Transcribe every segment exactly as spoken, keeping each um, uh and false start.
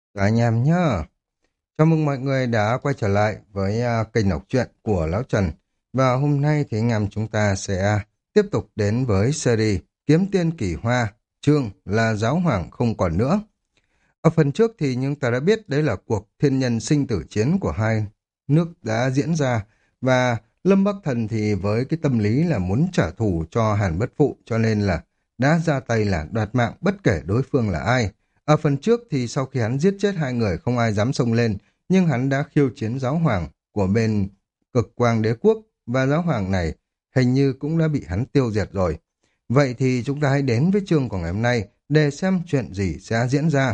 Cả anh em nhá. Chào mừng mọi người đã quay trở lại với à, kênh đọc truyện của Lão Trần. Và hôm nay thì anh em chúng ta sẽ tiếp tục đến với series Kiếm Tiên Kỳ Hoa, chương là Giáo Hoàng không còn nữa. Ở phần trước thì chúng ta đã biết đấy là cuộc thiên nhân sinh tử chiến của hai nước đã diễn ra, và Lâm Bắc Thần thì với cái tâm lý là muốn trả thù cho Hàn Bất Phụ, cho nên là đã ra tay là đoạt mạng bất kể đối phương là ai. Ở phần trước thì sau khi hắn giết chết hai người không ai dám xông lên, nhưng hắn đã khiêu chiến giáo hoàng của bên Cực Quang Đế Quốc, và giáo hoàng này hình như cũng đã bị hắn tiêu diệt rồi. Vậy thì chúng ta hãy đến với chương của ngày hôm nay để xem chuyện gì sẽ diễn ra.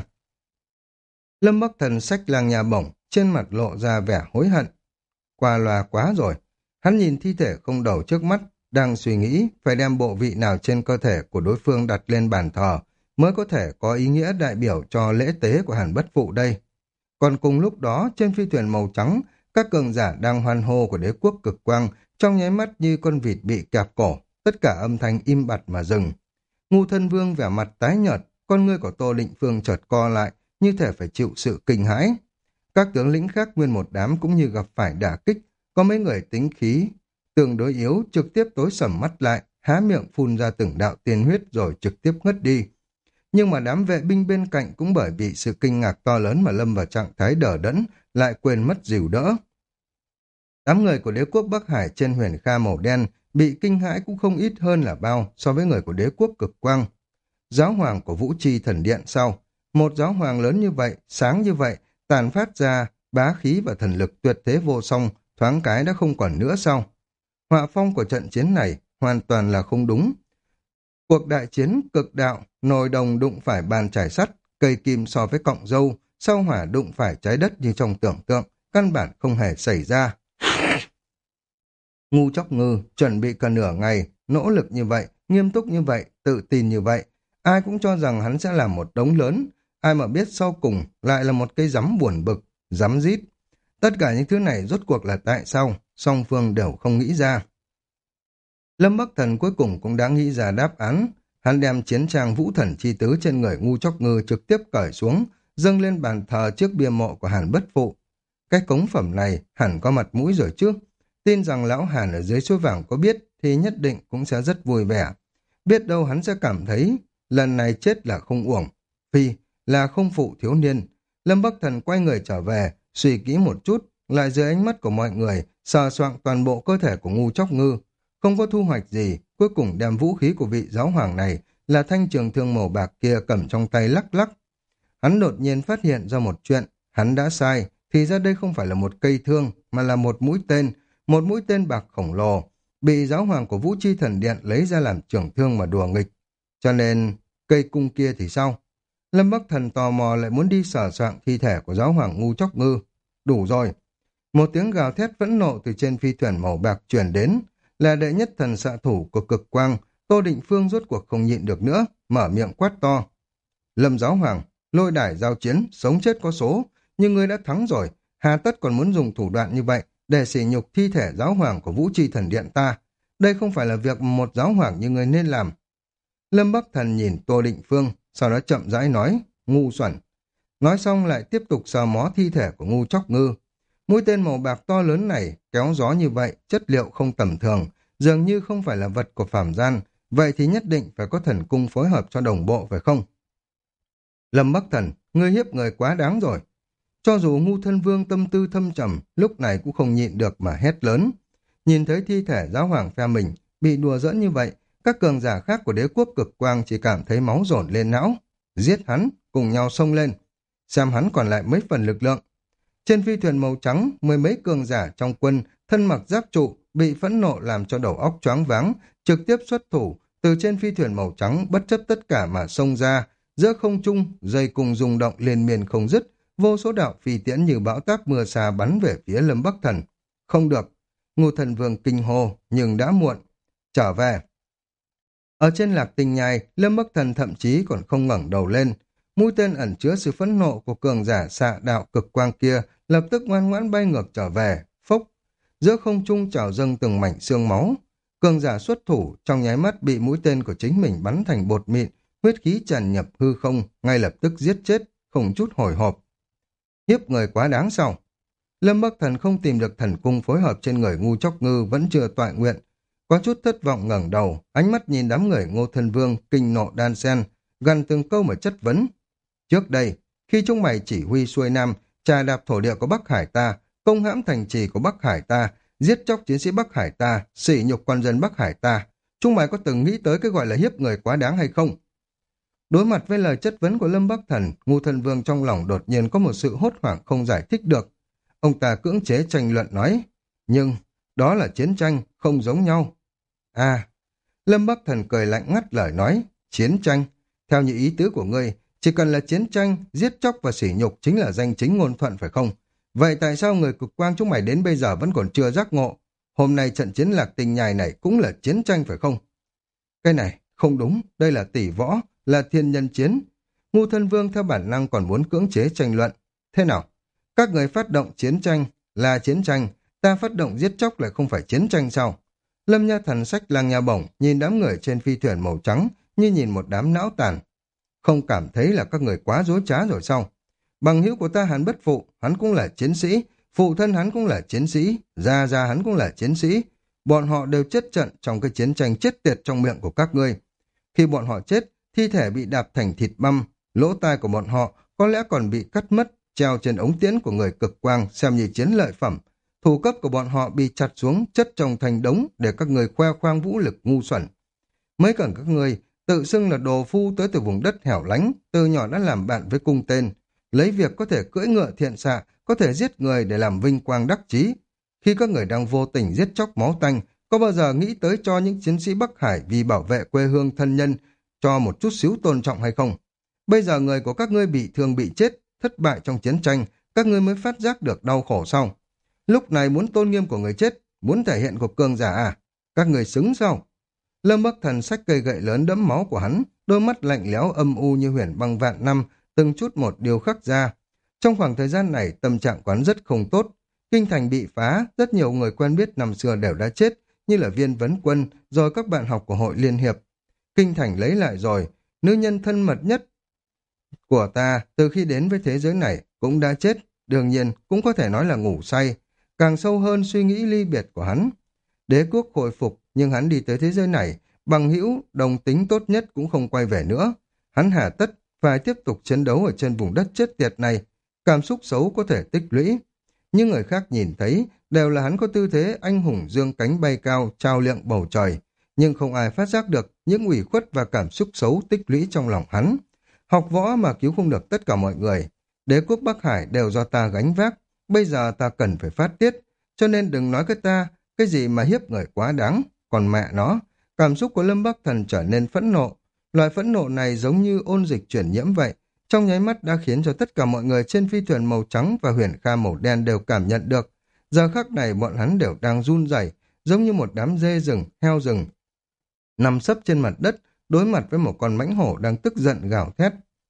Lâm Bắc Thần xách lang nhà bổng, trên mặt lộ ra vẻ hối hận. Qua loa quá rồi. Hắn nhìn thi thể không đầu trước mắt, đang suy nghĩ phải đem bộ vị nào trên cơ thể của đối phương đặt lên bàn thờ, mới có thể có ý nghĩa đại biểu cho lễ tế của Hàn Bất Phụ đây. Còn cùng lúc đó, trên phi thuyền màu trắng, các cường giả đang hoan hô của đế quốc Cực Quang, trong nháy mắt như con vịt bị kẹp cổ, tất cả âm thanh im bặt mà dừng. Ngưu Thân Vương vẻ mặt tái nhợt, con ngươi của Tô Định Phương chợt co lại, như thể phải chịu sự kinh hãi. Các tướng lĩnh khác nguyên một đám cũng như gặp phải đả kích, có mấy người tính khí tương đối yếu trực tiếp tối sầm mắt lại, há miệng phun ra từng đạo tiên huyết rồi trực tiếp ngất đi. Nhưng mà đám vệ binh bên cạnh cũng bởi vì sự kinh ngạc to lớn mà lâm vào trạng thái đờ đẫn, lại quên mất dìu đỡ. Đám người của đế quốc Bắc Hải trên huyền kha màu đen bị kinh hãi cũng không ít hơn là bao so với người của đế quốc Cực Quang. Giáo hoàng của Vũ Chi Thần Điện sau, một giáo hoàng lớn như vậy, sáng như vậy, tàn phát ra bá khí và thần lực tuyệt thế vô song, thoáng cái đã không còn nữa sau. Họa phong của trận chiến này hoàn toàn là không đúng. Cuộc đại chiến cực đạo, nồi đồng đụng phải bàn chải sắt, cây kim so với cọng dâu, sao hỏa đụng phải trái đất như trong tưởng tượng, căn bản không hề xảy ra. Ngu Chóc Ngư chuẩn bị cả nửa ngày, nỗ lực như vậy, nghiêm túc như vậy, tự tin như vậy. Ai cũng cho rằng hắn sẽ làm một đống lớn, ai mà biết sau cùng lại là một cây rắm buồn bực, rắm rít. Tất cả những thứ này rốt cuộc là tại sao, song phương đều không nghĩ ra. Lâm Bắc Thần cuối cùng cũng đã nghĩ ra đáp án. Hắn đem chiến trang vũ thần chi tứ trên người Ngu Chóc Ngư trực tiếp cởi xuống, dâng lên bàn thờ trước bia mộ của Hàn Bất Phụ. Cái cống phẩm này hẳn có mặt mũi rồi chứ. Tin rằng lão Hàn ở dưới suối vàng có biết thì nhất định cũng sẽ rất vui vẻ. Biết đâu hắn sẽ cảm thấy lần này chết là không uổng. Phi là không phụ thiếu niên. Lâm Bắc Thần quay người trở về, suy nghĩ một chút, lại dưới ánh mắt của mọi người, sờ soạng toàn bộ cơ thể của Ngu Chóc Ngư. Không có thu hoạch gì, cuối cùng đem vũ khí của vị giáo hoàng này là thanh trường thương màu bạc kia cầm trong tay lắc lắc. Hắn đột nhiên phát hiện ra một chuyện, hắn đã sai, thì ra đây không phải là một cây thương, mà là một mũi tên, một mũi tên bạc khổng lồ, bị giáo hoàng của Vũ Chi Thần Điện lấy ra làm trường thương mà đùa nghịch. Cho nên, cây cung kia thì sao? Lâm Bắc Thần tò mò lại muốn đi sờ soạng thi thể của giáo hoàng Ngu Chóc Ngư. Đủ rồi. Một tiếng gào thét phẫn nộ từ trên phi thuyền màu bạc truyền đến, là đệ nhất thần xạ thủ của Cực Quang. Tô Định Phương rốt cuộc không nhịn được nữa, mở miệng quát to. Lâm giáo hoàng, lôi đài giao chiến, sống chết có số, nhưng ngươi đã thắng rồi, hà tất còn muốn dùng thủ đoạn như vậy để sỉ nhục thi thể giáo hoàng của Vũ Chi Thần Điện ta. Đây không phải là việc một giáo hoàng như ngươi nên làm. Lâm Bắc Thần nhìn Tô Định Phương, sau đó chậm rãi nói, ngu xuẩn. Nói xong lại tiếp tục sờ mó thi thể của Ngu Chóc Ngư. Mũi tên màu bạc to lớn này, kéo gió như vậy, chất liệu không tầm thường, dường như không phải là vật của phàm gian, vậy thì nhất định phải có thần cung phối hợp cho đồng bộ phải không? Lâm Bắc Thần, ngươi hiếp người quá đáng rồi. Cho dù Ngu Thân Vương tâm tư thâm trầm, lúc này cũng không nhịn được mà hét lớn. Nhìn thấy thi thể giáo hoàng phe mình bị đùa giỡn như vậy, các cường giả khác của đế quốc Cực Quang chỉ cảm thấy máu dồn lên não. Giết hắn, cùng nhau xông lên, xem hắn còn lại mấy phần lực lượng. Trên phi thuyền màu trắng, mười mấy cường giả trong quân, thân mặc giáp trụ, bị phẫn nộ làm cho đầu óc choáng váng, trực tiếp xuất thủ, từ trên phi thuyền màu trắng bất chấp tất cả mà xông ra, giữa không trung, dây cùng rung động liên miên không dứt, vô số đạo phi tiễn như bão táp mưa xa bắn về phía Lâm Bắc Thần. Không được, Ngô Thần Vương kinh hô, nhưng đã muộn. Trở về. Ở trên Lạc Tinh Nhai, Lâm Bắc Thần thậm chí còn không ngẩng đầu lên. Mũi tên ẩn chứa sự phẫn nộ của cường giả xạ đạo Cực Quang kia lập tức ngoan ngoãn bay ngược trở về, phốc. Giữa không trung trào dâng từng mảnh xương máu. Cường giả xuất thủ trong nháy mắt bị mũi tên của chính mình bắn thành bột mịn, huyết khí tràn nhập hư không, ngay lập tức giết chết, không chút hồi hộp. hiếp người quá đáng sao? Lâm Bắc Thần không tìm được thần cung phối hợp trên người ngu chóc ngư vẫn chưa tọa nguyện. Có chút thất vọng ngẩng đầu, ánh mắt nhìn đám người Ngô Thân Vương, kinh nộ đan sen, gần từng câu mà chất vấn. Trước đây, khi chúng mày chỉ huy xuôi nam, trà đạp thổ địa của Bắc Hải ta, công hãm thành trì của Bắc Hải ta, giết chóc chiến sĩ Bắc Hải ta, sỉ nhục con dân Bắc Hải ta, chúng mày có từng nghĩ tới cái gọi là hiếp người quá đáng hay không? Đối mặt với lời chất vấn của Lâm Bắc Thần, Ngô Thân Vương trong lòng đột nhiên có một sự hốt hoảng không giải thích được. Ông ta cưỡng chế tranh luận nói, nhưng đó là chiến tranh, không giống nhau. À, Lâm Bắc Thần cười lạnh ngắt lời nói, chiến tranh, theo như ý tứ của ngươi, chỉ cần là chiến tranh, giết chóc và sỉ nhục chính là danh chính ngôn thuận phải không? Vậy tại sao người cực quang chúng mày đến bây giờ vẫn còn chưa giác ngộ? Hôm nay trận chiến lạc tình nhài này cũng là chiến tranh phải không? Cái này, không đúng, đây là tỷ võ, là thiên nhân chiến. Ngô Thân Vương theo bản năng còn muốn cưỡng chế tranh luận. Thế nào? Các người phát động chiến tranh là chiến tranh, ta phát động giết chóc lại không phải chiến tranh sao? Lâm Nha Thần sách lang nha bổng, nhìn đám người trên phi thuyền màu trắng như nhìn một đám não tàn. Không cảm thấy là các người quá dối trá rồi sao? Bằng hữu của ta hắn bất phụ, hắn cũng là chiến sĩ, phụ thân hắn cũng là chiến sĩ, gia gia hắn cũng là chiến sĩ. Bọn họ đều chết trận trong cái chiến tranh chết tiệt trong miệng của các ngươi. Khi bọn họ chết, thi thể bị đạp thành thịt băm, lỗ tai của bọn họ có lẽ còn bị cắt mất, treo trên ống tiễn của người cực quang xem như chiến lợi phẩm. Thủ cấp của bọn họ bị chặt xuống, chất trong thành đống để các người khoe khoang vũ lực ngu xuẩn. Mấy cần các người tự xưng là đồ phu tới từ vùng đất hẻo lánh, từ nhỏ đã làm bạn với cung tên, lấy việc có thể cưỡi ngựa thiện xạ, có thể giết người để làm vinh quang đắc chí. Khi các người đang vô tình giết chóc máu tanh, có bao giờ nghĩ tới cho những chiến sĩ Bắc Hải vì bảo vệ quê hương thân nhân cho một chút xíu tôn trọng hay không? Bây giờ người của các ngươi bị thương bị chết, thất bại trong chiến tranh, các ngươi mới phát giác được đau khổ sao? Lúc này muốn tôn nghiêm của người chết, muốn thể hiện của cường giả à? Các người xứng sao? Lâm Bắc Thần xách cây gậy lớn đẫm máu của hắn, đôi mắt lạnh lẽo âm u như huyền băng vạn năm, từng chút một điều khắc ra. Trong khoảng thời gian này, tâm trạng quán rất không tốt. Kinh thành bị phá, rất nhiều người quen biết năm xưa đều đã chết, như là Viên Vấn Quân, rồi các bạn học của hội liên hiệp. Kinh thành lấy lại rồi, nữ nhân thân mật nhất của ta từ khi đến với thế giới này cũng đã chết, đương nhiên cũng có thể nói là ngủ say. Càng sâu hơn suy nghĩ ly biệt của hắn. Đế quốc hồi phục, nhưng hắn đi tới thế giới này, bằng hữu, đồng tính tốt nhất cũng không quay về nữa. Hắn hà tất phải tiếp tục chiến đấu ở trên vùng đất chết tiệt này. Cảm xúc xấu có thể tích lũy. Nhưng người khác nhìn thấy đều là hắn có tư thế anh hùng dương cánh bay cao, trao liệng bầu trời. Nhưng không ai phát giác được những ủy khuất và cảm xúc xấu tích lũy trong lòng hắn. Học võ mà cứu không được tất cả mọi người. Đế quốc Bắc Hải đều do ta gánh vác. Bây giờ ta cần phải phát tiết. Cho nên đừng nói cái ta, cái gì mà hiếp người quá đáng. Còn mẹ nó, cảm xúc của Lâm Bắc Thần trở nên phẫn nộ. Loại phẫn nộ này giống như ôn dịch chuyển nhiễm vậy. Trong nháy mắt đã khiến cho tất cả mọi người trên phi thuyền màu trắng và huyền kha màu đen đều cảm nhận được. Giờ khắc này bọn hắn đều đang run rẩy, giống như một đám dê rừng, heo rừng. Nằm sấp trên mặt đất, đối mặt với một con mãnh hổ đang tức giận gào thét.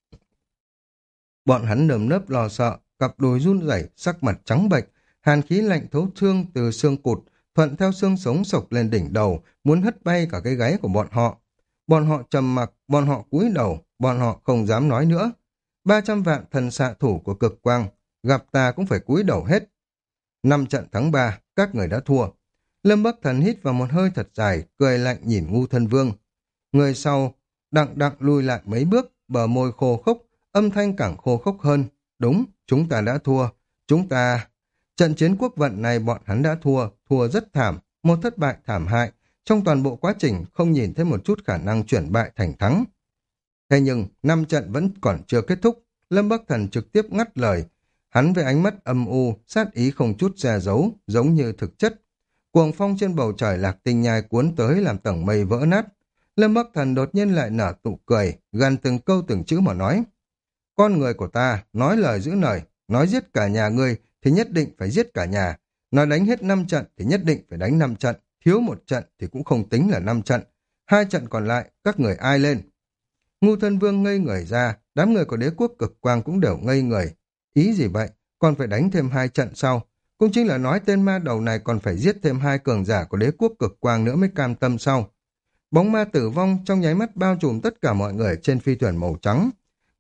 Bọn hắn nơm nớp lo sợ, cặp đùi run rẩy, sắc mặt trắng bệch, hàn khí lạnh thấu xương từ xương cụt, thuận theo xương sống sộc lên đỉnh đầu, muốn hất bay cả cái gáy của bọn họ. Bọn họ trầm mặc, bọn họ cúi đầu, bọn họ không dám nói nữa. Ba trăm vạn thần xạ thủ của cực quang, gặp ta cũng phải cúi đầu hết. Năm trận thắng ba, các người đã thua. Lâm Bắc Thần hít vào một hơi thật dài, cười lạnh nhìn Ngưu Thân Vương. Người sau, đặng đặng lùi lại mấy bước, bờ môi khô khốc, âm thanh càng khô khốc hơn. Đúng, chúng ta đã thua. Chúng ta... Trận chiến quốc vận này bọn hắn đã thua, thua rất thảm, một thất bại thảm hại. Trong toàn bộ quá trình không nhìn thấy một chút khả năng chuyển bại thành thắng. Thế nhưng, năm trận vẫn còn chưa kết thúc. Lâm Bắc Thần trực tiếp ngắt lời. Hắn với ánh mắt âm u, sát ý không chút che giấu, giống như thực chất. Cuồng phong trên bầu trời lạc tinh nhai cuốn tới làm tầng mây vỡ nát. Lâm Bắc Thần đột nhiên lại nở tụ cười, gần từng câu từng chữ mà nói. Con người của ta, nói lời giữ lời, nói giết cả nhà ngươi thì nhất định phải giết cả nhà. Nói đánh hết năm trận thì nhất định phải đánh năm trận, thiếu một trận thì cũng không tính là năm trận. Hai trận còn lại, các người ai lên? Ngưu Thân Vương ngây người ra, đám người của đế quốc cực quang cũng đều ngây người. Ý gì vậy? Còn phải đánh thêm hai trận sau. Cũng chính là nói tên ma đầu này còn phải giết thêm hai cường giả của đế quốc cực quang nữa mới cam tâm sau. Bóng ma tử vong trong nháy mắt bao trùm tất cả mọi người trên phi thuyền màu trắng.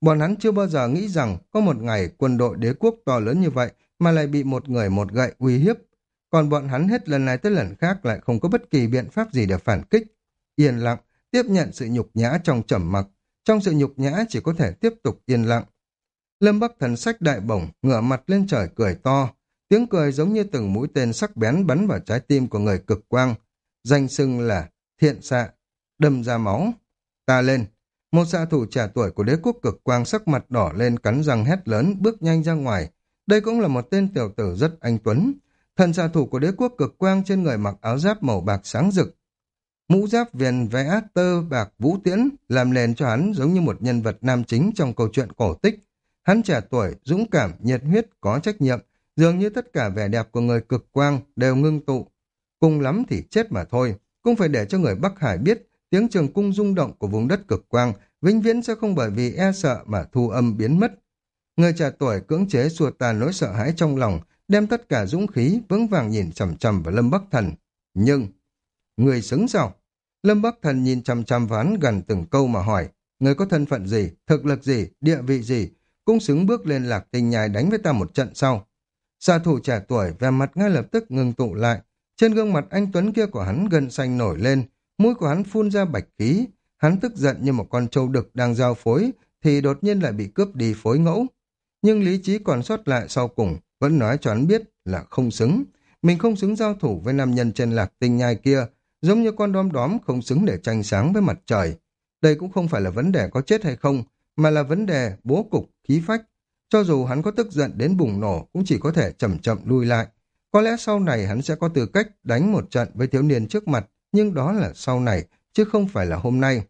Bọn hắn chưa bao giờ nghĩ rằng có một ngày quân đội đế quốc to lớn như vậy mà lại bị một người một gậy uy hiếp. Còn bọn hắn hết lần này tới lần khác lại không có bất kỳ biện pháp gì để phản kích. Yên lặng, tiếp nhận sự nhục nhã trong trầm mặc. Trong sự nhục nhã chỉ có thể tiếp tục yên lặng. Lâm Bắc Thần xách đại bổng, ngửa mặt lên trời cười to. Tiếng cười giống như từng mũi tên sắc bén bắn vào trái tim của người cực quang. Danh xưng là thiện xạ, đâm ra máu. Ta lên. Một xạ thủ trẻ tuổi của đế quốc cực quang sắc mặt đỏ lên cắn răng hét lớn bước nhanh ra ngoài. Đây cũng là một tên tiểu tử rất anh tuấn. Thần xạ thủ của đế quốc cực quang trên người mặc áo giáp màu bạc sáng rực. Mũ giáp viền vẽ tơ bạc vũ tiễn làm nền cho hắn giống như một nhân vật nam chính trong câu chuyện cổ tích. Hắn trẻ tuổi, dũng cảm, nhiệt huyết, có trách nhiệm, dường như tất cả vẻ đẹp của người cực quang đều ngưng tụ. Cùng lắm thì chết mà thôi, cũng phải để cho người Bắc Hải biết tiếng trường cung rung động của vùng đất cực quang vĩnh viễn sẽ không bởi vì e sợ mà thu âm biến mất. Người trẻ tuổi cưỡng chế xua tan nỗi sợ hãi trong lòng, đem tất cả dũng khí vững vàng nhìn chằm chằm vào Lâm Bắc Thần. Nhưng, người xứng sao? Lâm Bắc Thần nhìn chằm chằm vào hắn gần từng câu mà hỏi, người có thân phận gì, thực lực gì, địa vị gì, cũng xứng bước lên Lạc Tinh Nhai đánh với ta một trận sau. Xạ thủ trẻ tuổi vẻ mặt ngay lập tức ngưng tụ lại, trên gương mặt anh tuấn kia của hắn gân xanh nổi lên, mũi của hắn phun ra bạch khí, hắn tức giận như một con trâu đực đang giao phối, thì đột nhiên lại bị cướp đi phối ngẫu. Nhưng lý trí còn sót lại sau cùng, vẫn nói cho hắn biết là không xứng. Mình không xứng giao thủ với nam nhân trên Lạc Tinh Nhai kia, giống như con đom đóm không xứng để tranh sáng với mặt trời. Đây cũng không phải là vấn đề có chết hay không, mà là vấn đề bố cục, khí phách. Cho dù hắn có tức giận đến bùng nổ, cũng chỉ có thể chậm chậm lui lại. Có lẽ sau này hắn sẽ có tư cách đánh một trận với thiếu niên trước mặt, nhưng đó là sau này, chứ không phải là hôm nay.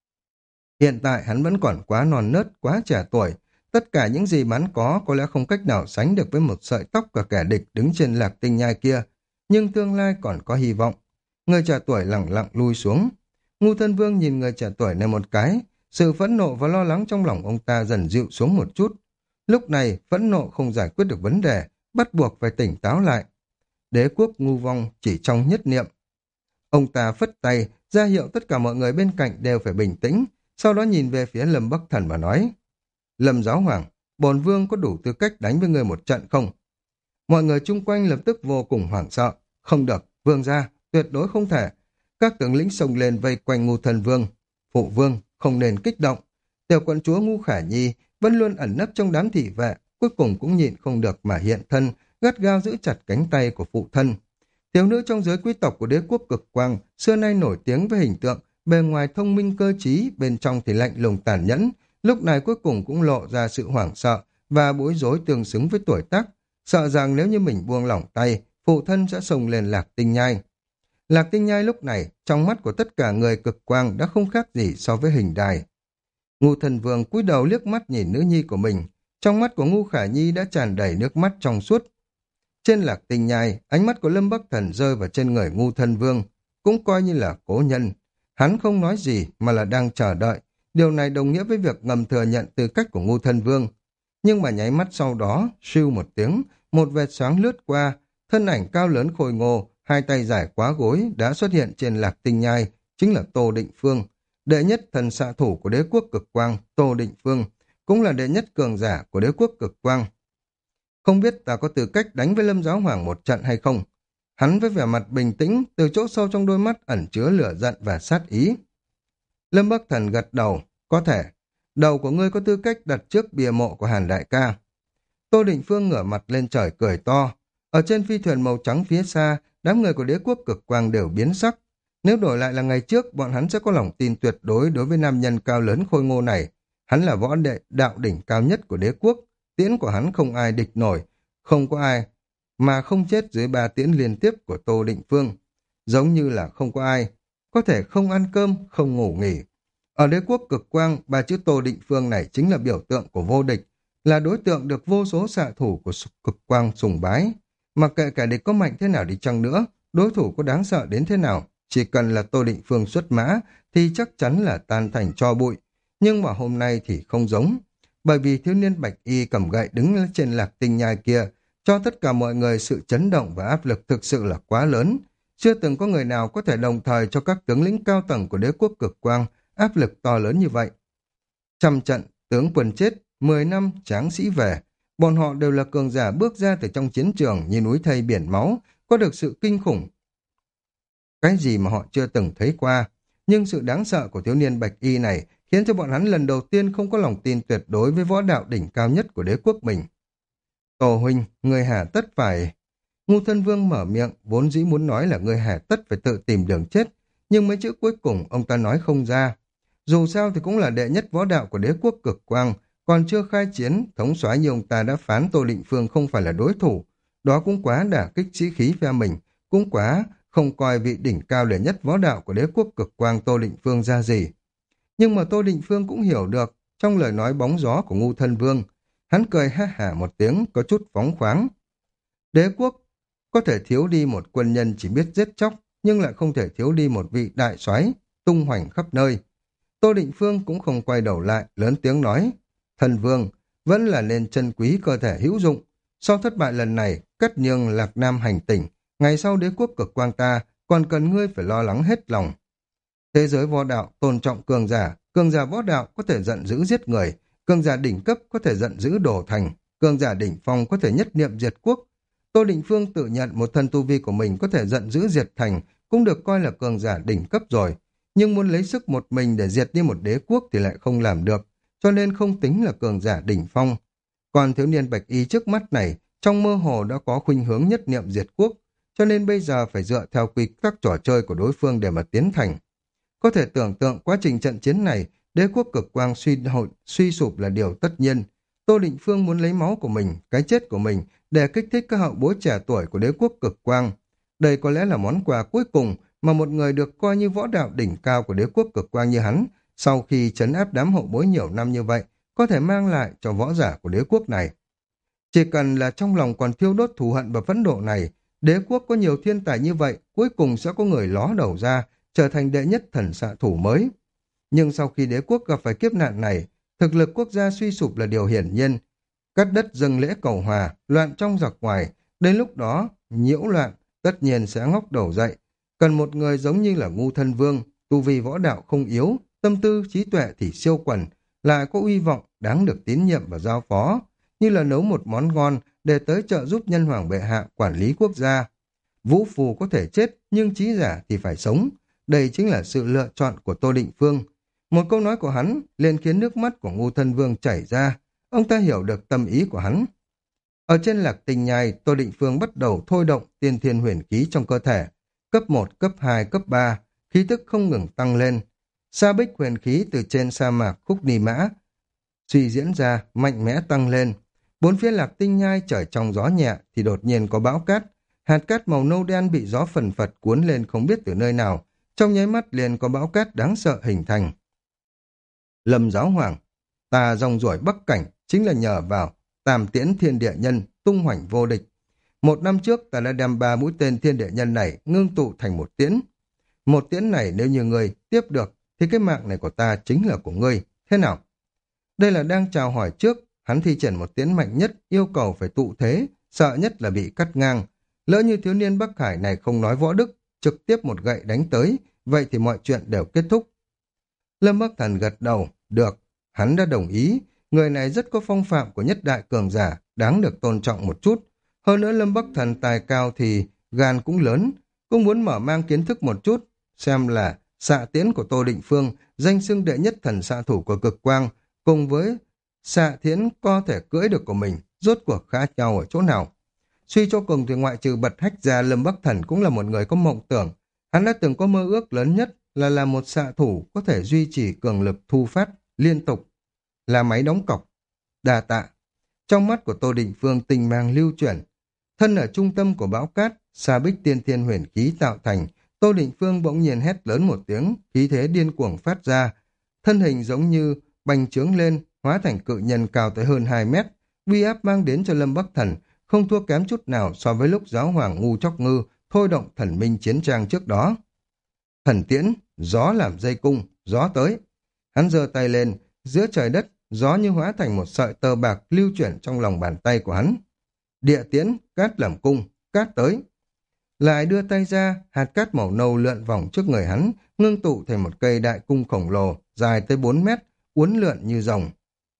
Hiện tại hắn vẫn còn quá non nớt, quá trẻ tuổi. Tất cả những gì mà hắn có có lẽ không cách nào sánh được với một sợi tóc của kẻ địch đứng trên Lạc Tinh Nhai kia. Nhưng tương lai còn có hy vọng. Người trẻ tuổi lặng lặng lui xuống. Ngưu Thân Vương nhìn người trẻ tuổi này một cái, sự phẫn nộ và lo lắng trong lòng ông ta dần dịu xuống một chút. Lúc này, phẫn nộ không giải quyết được vấn đề, bắt buộc phải tỉnh táo lại. Đế quốc ngu vong chỉ trong nhất niệm. Ông ta phất tay, ra hiệu tất cả mọi người bên cạnh đều phải bình tĩnh, sau đó nhìn về phía Lâm Bắc Thần và nói, Lâm Giáo Hoàng, bổn vương có đủ tư cách đánh với người một trận không? Mọi người chung quanh lập tức vô cùng hoảng sợ. Không được, vương gia, tuyệt đối không thể. Các tướng lĩnh xông lên vây quanh Ngưu Thần Vương. Phụ vương, không nên kích động. Tiểu quận chúa Ngưu Khả Nhi vẫn luôn ẩn nấp trong đám thị vệ, cuối cùng cũng nhịn không được mà hiện thân, gắt gao giữ chặt cánh tay của phụ thân. Thiếu nữ trong giới quý tộc của đế quốc cực quang, xưa nay nổi tiếng với hình tượng, bề ngoài thông minh cơ trí, bên trong thì lạnh lùng tàn nhẫn, lúc này cuối cùng cũng lộ ra sự hoảng sợ và bối rối tương xứng với tuổi tác, sợ rằng nếu như mình buông lỏng tay, phụ thân sẽ xông lên Lạc Tinh Nhai. Lạc Tinh Nhai lúc này, trong mắt của tất cả người cực quang đã không khác gì so với hình đài. Ngưu Thần Vương cúi đầu liếc mắt nhìn nữ nhi của mình, trong mắt của Ngưu Khả Nhi đã tràn đầy nước mắt trong suốt. Trên Lạc Tinh Nhai, ánh mắt của Lâm Bắc Thần rơi vào trên người Ngưu Thần Vương, cũng coi như là cố nhân. Hắn không nói gì mà là đang chờ đợi, điều này đồng nghĩa với việc ngầm thừa nhận tư cách của Ngưu Thần Vương. Nhưng mà nháy mắt sau đó, siêu một tiếng, một vệt sáng lướt qua, thân ảnh cao lớn khôi ngô, hai tay giải quá gối đã xuất hiện trên Lạc Tinh Nhai, chính là Tô Định Phương, đệ nhất thần xạ thủ của đế quốc cực quang. Tô Định Phương cũng là đệ nhất cường giả của đế quốc cực quang. Không biết ta có tư cách đánh với Lâm Giáo Hoàng một trận hay không? Hắn với vẻ mặt bình tĩnh, từ chỗ sâu trong đôi mắt ẩn chứa lửa giận và sát ý. Lâm Bắc Thần gật đầu, có thể. Đầu của ngươi có tư cách đặt trước bia mộ của Hàn đại ca. Tô Định Phương ngửa mặt lên trời cười to. Ở trên phi thuyền màu trắng phía xa, đám người của đế quốc cực quang đều biến sắc. Nếu đổi lại là ngày trước, bọn hắn sẽ có lòng tin tuyệt đối đối với nam nhân cao lớn khôi ngô này. Hắn là võ đệ đạo đỉnh cao nhất của đế quốc. Tiễn của hắn không ai địch nổi, không có ai mà không chết dưới ba tiễn liên tiếp của Tô Định Phương. Giống như là không có ai có thể không ăn cơm, không ngủ nghỉ. Ở đế quốc cực quang, ba chữ Tô Định Phương này chính là biểu tượng của vô địch, là đối tượng được vô số xạ thủ của cực quang sùng bái. Mặc kệ kẻ địch có mạnh thế nào đi chăng nữa, đối thủ có đáng sợ đến thế nào, chỉ cần là Tô Định Phương xuất mã thì chắc chắn là tan thành tro bụi. Nhưng mà hôm nay thì không giống, bởi vì thiếu niên bạch y cầm gậy đứng trên Lạc Tinh Nhai kia cho tất cả mọi người sự chấn động và áp lực thực sự là quá lớn. Chưa từng có người nào có thể đồng thời cho các tướng lĩnh cao tầng của đế quốc cực quang áp lực to lớn như vậy. Trăm trận tướng quân chết, mười năm tráng sĩ về. Bọn họ đều là cường giả bước ra từ trong chiến trường như núi thây biển máu, có được sự kinh khủng. Cái gì mà họ chưa từng thấy qua. Nhưng sự đáng sợ của thiếu niên bạch y này khiến cho bọn hắn lần đầu tiên không có lòng tin tuyệt đối với võ đạo đỉnh cao nhất của đế quốc mình. Tổ huynh, người hà tất phải... Ngu Thân Vương mở miệng, vốn dĩ muốn nói là người hà tất phải tự tìm đường chết, nhưng mấy chữ cuối cùng ông ta nói không ra. Dù sao thì cũng là đệ nhất võ đạo của đế quốc cực quang, còn chưa khai chiến, thống soái như ông ta đã phán Tô Định Phương không phải là đối thủ. Đó cũng quá đả kích sĩ khí phe mình, cũng quá không coi vị đỉnh cao đệ nhất võ đạo của đế quốc cực quang Tô Định Phương ra gì. Nhưng mà Tô Định Phương cũng hiểu được, trong lời nói bóng gió của Ngu Thân Vương, hắn cười ha hả một tiếng, có chút phóng khoáng. Đế quốc có thể thiếu đi một quân nhân chỉ biết giết chóc, nhưng lại không thể thiếu đi một vị đại soái tung hoành khắp nơi. Tô Định Phương cũng không quay đầu lại, lớn tiếng nói, Thần Vương, vẫn là nên trân quý cơ thể hữu dụng. Sau thất bại lần này, cất nhường Lạc Nam hành tỉnh, ngày sau đế quốc cực quang ta còn cần ngươi phải lo lắng hết lòng. Thế giới võ đạo tôn trọng cường giả, cường giả võ đạo có thể giận dữ giết người, cường giả đỉnh cấp có thể giận dữ đổ thành, cường giả đỉnh phong có thể nhất niệm diệt quốc. Tô Định Phương tự nhận một thân tu vi của mình có thể giận dữ diệt thành, cũng được coi là cường giả đỉnh cấp rồi. Nhưng muốn lấy sức một mình để diệt đi một đế quốc thì lại không làm được, cho nên không tính là cường giả đỉnh phong. Còn thiếu niên bạch y trước mắt này, trong mơ hồ đã có khuynh hướng nhất niệm diệt quốc, cho nên bây giờ phải dựa theo quy tắc trò chơi của đối phương để mà tiến thành. Có thể tưởng tượng quá trình trận chiến này, đế quốc cực quang suy hội, suy sụp là điều tất nhiên. Tô Định Phương muốn lấy máu của mình, cái chết của mình, để kích thích các hậu bối trẻ tuổi của đế quốc cực quang. Đây có lẽ là món quà cuối cùng mà một người được coi như võ đạo đỉnh cao của đế quốc cực quang như hắn, sau khi trấn áp đám hậu bối nhiều năm như vậy, có thể mang lại cho võ giả của đế quốc này. Chỉ cần là trong lòng còn thiêu đốt thù hận và phẫn nộ này, đế quốc có nhiều thiên tài như vậy, cuối cùng sẽ có người ló đầu ra, trở thành đệ nhất thần xạ thủ mới. Nhưng sau khi đế quốc gặp phải kiếp nạn này, thực lực quốc gia suy sụp là điều hiển nhiên. Cắt đất dâng lễ cầu hòa, loạn trong giặc ngoài, đến lúc đó, nhiễu loạn, tất nhiên sẽ ngóc đầu dậy. Cần một người giống như là Ngu Thân Vương, tu vi võ đạo không yếu, tâm tư trí tuệ thì siêu quần, lại có uy vọng, đáng được tín nhiệm và giao phó, như là nấu một món ngon để tới trợ giúp nhân hoàng bệ hạ quản lý quốc gia. Vũ phù có thể chết, nhưng trí giả thì phải sống. Đây chính là sự lựa chọn của Tô Định Phương. Một câu nói của hắn liền khiến nước mắt của Ngu Thân Vương chảy ra. Ông ta hiểu được tâm ý của hắn. Ở trên Lạc Tình Nhai, Tô Định Phương bắt đầu thôi động tiên thiên huyền khí trong cơ thể. Cấp một, cấp hai, cấp ba, khí tức không ngừng tăng lên. Sa bích huyền khí từ trên sa mạc Khúc Ni Mã suy diễn ra, mạnh mẽ tăng lên. Bốn phía Lạc Tinh Nhai trời trong gió nhẹ thì đột nhiên có bão cát. Hạt cát màu nâu đen bị gió phần phật cuốn lên không biết từ nơi nào. Trong nháy mắt liền có bão cát đáng sợ hình thành. Lâm Giáo Hoàng, ta rong ruổi bắc cảnh chính là nhờ vào Tam Tiễn Thiên Địa Nhân tung hoành vô địch. Một năm trước ta đã đem ba mũi tên Thiên Địa Nhân này ngưng tụ thành một tiễn. Một tiễn này nếu như ngươi tiếp được thì cái mạng này của ta chính là của ngươi. Thế nào? Đây là đang chào hỏi trước, hắn thi triển một tiễn mạnh nhất, yêu cầu phải tụ thế, sợ nhất là bị cắt ngang. Lỡ như thiếu niên Bắc Hải này không nói võ đức, trực tiếp một gậy đánh tới, vậy thì mọi chuyện đều kết thúc. Lâm Bắc Thần gật đầu, được, hắn đã đồng ý, người này rất có phong phạm của nhất đại cường giả, đáng được tôn trọng một chút. Hơn nữa Lâm Bắc Thần tài cao thì gan cũng lớn, cũng muốn mở mang kiến thức một chút, xem là xạ tiễn của Tô Định Phương, danh xưng đệ nhất thần xạ thủ của cực quang, cùng với xạ thiến có thể cưỡi được của mình, rốt cuộc khác nhau ở chỗ nào. Suy cho cùng thì ngoại trừ bật hách ra, Lâm Bắc Thần cũng là một người có mộng tưởng. Hắn đã từng có mơ ước lớn nhất là là một xạ thủ có thể duy trì cường lực thu phát liên tục, là máy đóng cọc. Đà tạ. Trong mắt của Tô Định Phương tình mang lưu chuyển. Thân ở trung tâm của bão cát, Sa Bích Tiên Thiên huyền khí tạo thành, Tô Định Phương bỗng nhiên hét lớn một tiếng, khí thế điên cuồng phát ra. Thân hình giống như bành trướng lên, hóa thành cự nhân cao tới hơn hai mét. Uy áp mang đến cho Lâm Bắc Thần không thua kém chút nào so với lúc giáo hoàng ngu chóc ngư thôi động thần minh chiến trang trước đó. Thần tiễn, gió làm dây cung, gió tới. Hắn giơ tay lên, giữa trời đất, gió như hóa thành một sợi tơ bạc lưu chuyển trong lòng bàn tay của hắn. Địa tiễn, cát làm cung, cát tới. Lại đưa tay ra, hạt cát màu nâu lượn vòng trước người hắn, ngưng tụ thành một cây đại cung khổng lồ, dài tới bốn mét, uốn lượn như rồng.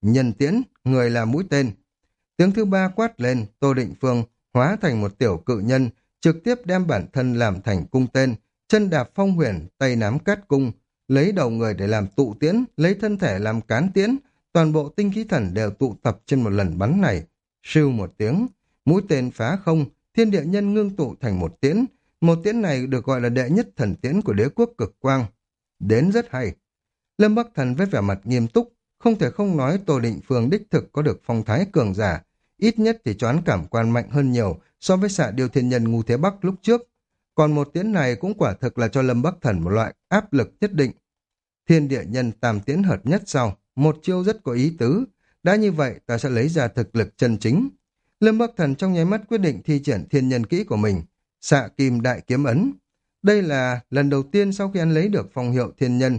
Nhân tiễn, người là mũi tên. Tiếng thứ ba quát lên, Tô Định Phương hóa thành một tiểu cự nhân, trực tiếp đem bản thân làm thành cung tên, chân đạp phong huyền, tay nắm cát cung, lấy đầu người để làm tụ tiễn, lấy thân thể làm cán tiễn, toàn bộ tinh khí thần đều tụ tập trên một lần bắn này. Sưu một tiếng, mũi tên phá không, thiên địa nhân ngưng tụ thành một tiễn, một tiễn này được gọi là đệ nhất thần tiễn của đế quốc cực quang. Đến rất hay. Lâm Bắc Thần với vẻ mặt nghiêm túc, không thể không nói Tô Định Phương đích thực có được phong thái cường giả, ít nhất thì choán cảm quan mạnh hơn nhiều so với xạ điêu thiên nhân Ngu Thế Bắc lúc trước. Còn một tiễn này cũng quả thực là cho Lâm Bắc Thần một loại áp lực nhất định. Thiên địa nhân tam tiễn hợp nhất sau, một chiêu rất có ý tứ. Đã như vậy ta sẽ lấy ra thực lực chân chính. Lâm Bắc Thần trong nháy mắt quyết định thi triển thiên nhân kỹ của mình, xạ kim đại kiếm ấn. Đây là lần đầu tiên sau khi anh lấy được phong hiệu thiên nhân,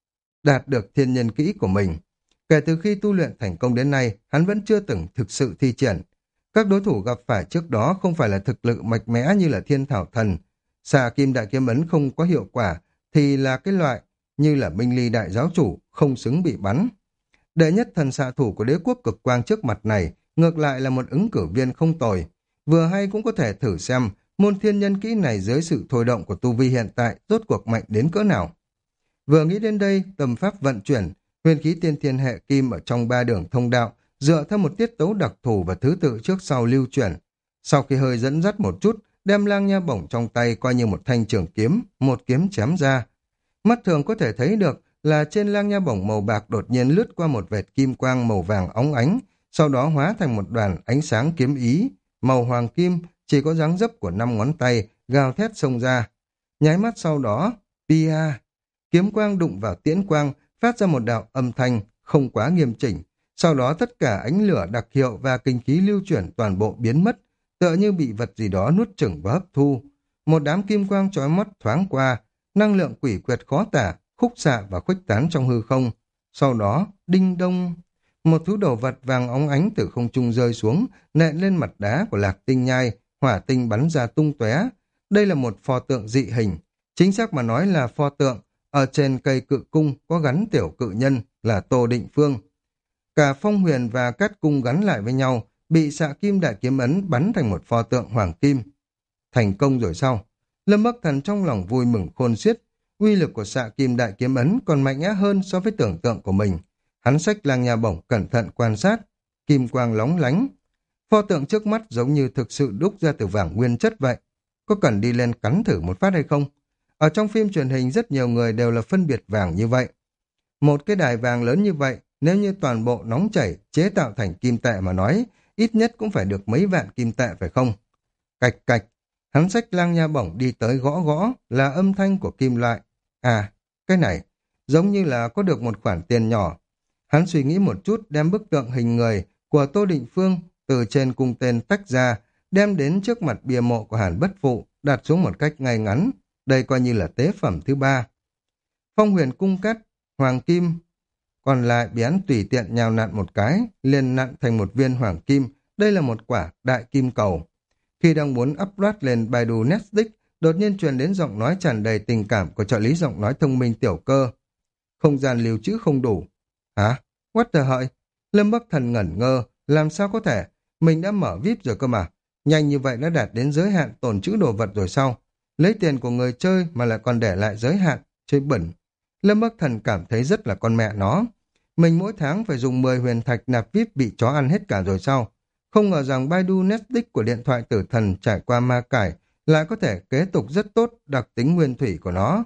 đạt được thiên nhân kỹ của mình. Kể từ khi tu luyện thành công đến nay, hắn vẫn chưa từng thực sự thi triển. Các đối thủ gặp phải trước đó không phải là thực lực mạnh mẽ như là thiên thảo thần. Xạ kim đại kiếm ấn không có hiệu quả, thì là cái loại như là Minh Ly đại giáo chủ, không xứng bị bắn. Đệ nhất thần xạ thủ của đế quốc cực quang trước mặt này, ngược lại là một ứng cử viên không tồi. Vừa hay cũng có thể thử xem môn thiên nhân kỹ này dưới sự thôi động của tu vi hiện tại rốt cuộc mạnh đến cỡ nào. Vừa nghĩ đến đây, tâm pháp vận chuyển, huyền khí tiên thiên hệ kim ở trong ba đường thông đạo, dựa theo một tiết tấu đặc thù và thứ tự trước sau lưu chuyển. Sau khi hơi dẫn dắt một chút, đem lang nha bổng trong tay coi như một thanh trường kiếm, một kiếm chém ra. Mắt thường có thể thấy được là trên lang nha bổng màu bạc đột nhiên lướt qua một vệt kim quang màu vàng óng ánh, sau đó hóa thành một đoàn ánh sáng kiếm ý, màu hoàng kim, chỉ có dáng dấp của năm ngón tay, gào thét xông ra. Nháy mắt sau đó, pia, kiếm quang đụng vào tiễn quang, phát ra một đạo âm thanh không quá nghiêm chỉnh. Sau đó tất cả ánh lửa đặc hiệu và kinh khí lưu chuyển toàn bộ biến mất, tựa như bị vật gì đó nuốt chửng và hấp thu. Một đám kim quang chói mắt thoáng qua, năng lượng quỷ quyệt khó tả, khúc xạ và khuếch tán trong hư không. Sau đó, đinh đông, một thứ đồ vật vàng óng ánh từ không trung rơi xuống, nện lên mặt đá của Lạc Tinh Nhai, hỏa tinh bắn ra tung tóe. Đây là một pho tượng dị hình, chính xác mà nói là pho tượng. Ở trên cây cự cung có gắn tiểu cự nhân là Tô Định Phương. Cả phong huyền và cát cung gắn lại với nhau, bị xạ kim đại kiếm ấn bắn thành một pho tượng hoàng kim. Thành công rồi sao? Lâm Bắc Thần trong lòng vui mừng khôn xiết. Uy lực của xạ kim đại kiếm ấn còn mạnh mẽ hơn so với tưởng tượng của mình. Hắn xách lang nha bổng cẩn thận quan sát, kim quang lóng lánh. Pho tượng trước mắt giống như thực sự đúc ra từ vàng nguyên chất vậy. Có cần đi lên cắn thử một phát hay không? Ở trong phim truyền hình rất nhiều người đều là phân biệt vàng như vậy. Một cái đài vàng lớn như vậy, nếu như toàn bộ nóng chảy chế tạo thành kim tệ mà nói, ít nhất cũng phải được mấy vạn kim tệ phải không? Cạch cạch, hắn xách lang nha bổng đi tới gõ gõ, là âm thanh của kim loại. À, cái này, giống như là có được một khoản tiền nhỏ. Hắn suy nghĩ một chút, đem bức tượng hình người của Tô Định Phương từ trên cung tên tách ra, đem đến trước mặt bia mộ của Hàn Bất Phụ, đặt xuống một cách ngay ngắn. Đây coi như là tế phẩm thứ ba. Phong huyền cung cắt, hoàng kim, còn lại bị hắn tùy tiện nhào nặn một cái, liền nặn thành một viên hoàng kim. Đây là một quả đại kim cầu. Khi đang muốn upload lên Baidu Netflix, đột nhiên truyền đến giọng nói tràn đầy tình cảm của trợ lý giọng nói thông minh Tiểu Cơ. Không gian lưu trữ không đủ. Hả? What the hell? Lâm Bắc Thần ngẩn ngơ, làm sao có thể? Mình đã mở vi ai pi rồi cơ mà. Nhanh như vậy đã đạt đến giới hạn tồn trữ đồ vật rồi sao? Lấy tiền của người chơi mà lại còn để lại giới hạn, chơi bẩn. Lâm Bắc Thần cảm thấy rất là con mẹ nó. Mình mỗi tháng phải dùng mười huyền thạch nạp vi ai pi bị chó ăn hết cả rồi sao? Không ngờ rằng Baidu Netflix của điện thoại tử thần trải qua ma cải lại có thể kế tục rất tốt đặc tính nguyên thủy của nó.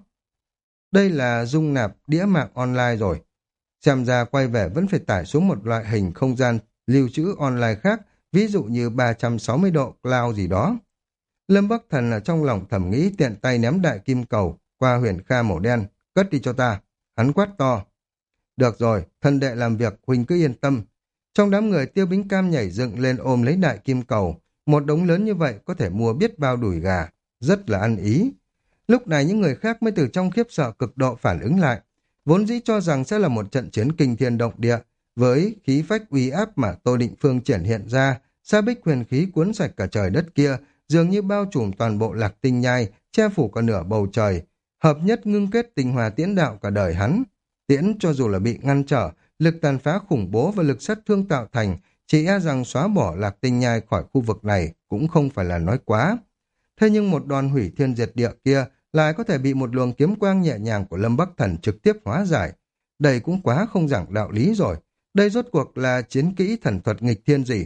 Đây là dung nạp đĩa mạng online rồi. Xem ra quay về vẫn phải tải xuống một loại hình không gian lưu trữ online khác, ví dụ như ba trăm sáu mươi độ cloud gì đó. Lâm Bắc Thần ở trong lòng thầm nghĩ, tiện tay ném đại kim cầu qua huyền kha màu đen. Cất đi cho ta. Hắn quát to. Được rồi, thân đệ làm việc, huynh cứ yên tâm. Trong đám người Tiêu Bính Cam nhảy dựng lên ôm lấy đại kim cầu. Một đống lớn như vậy có thể mua biết bao đùi gà. Rất là ăn ý. Lúc này những người khác mới từ trong khiếp sợ cực độ phản ứng lại. Vốn dĩ cho rằng sẽ là một trận chiến kinh thiên động địa. Với khí phách uy áp mà Tô Định Phương triển hiện ra, sa bích huyền khí cuốn sạch cả trời đất kia, dường như bao trùm toàn bộ Lạc Tinh Nhai, che phủ cả nửa bầu trời, hợp nhất ngưng kết tinh hòa tiễn đạo cả đời hắn. Tiễn cho dù là bị ngăn trở, lực tàn phá khủng bố và lực sát thương tạo thành, chỉ e rằng xóa bỏ Lạc Tinh Nhai khỏi khu vực này cũng không phải là nói quá. Thế nhưng một đòn hủy thiên diệt địa kia lại có thể bị một luồng kiếm quang nhẹ nhàng của Lâm Bắc Thần trực tiếp hóa giải. Đây cũng quá không giảng đạo lý rồi. Đây rốt cuộc là chiến kỹ thần thuật nghịch thiên gì?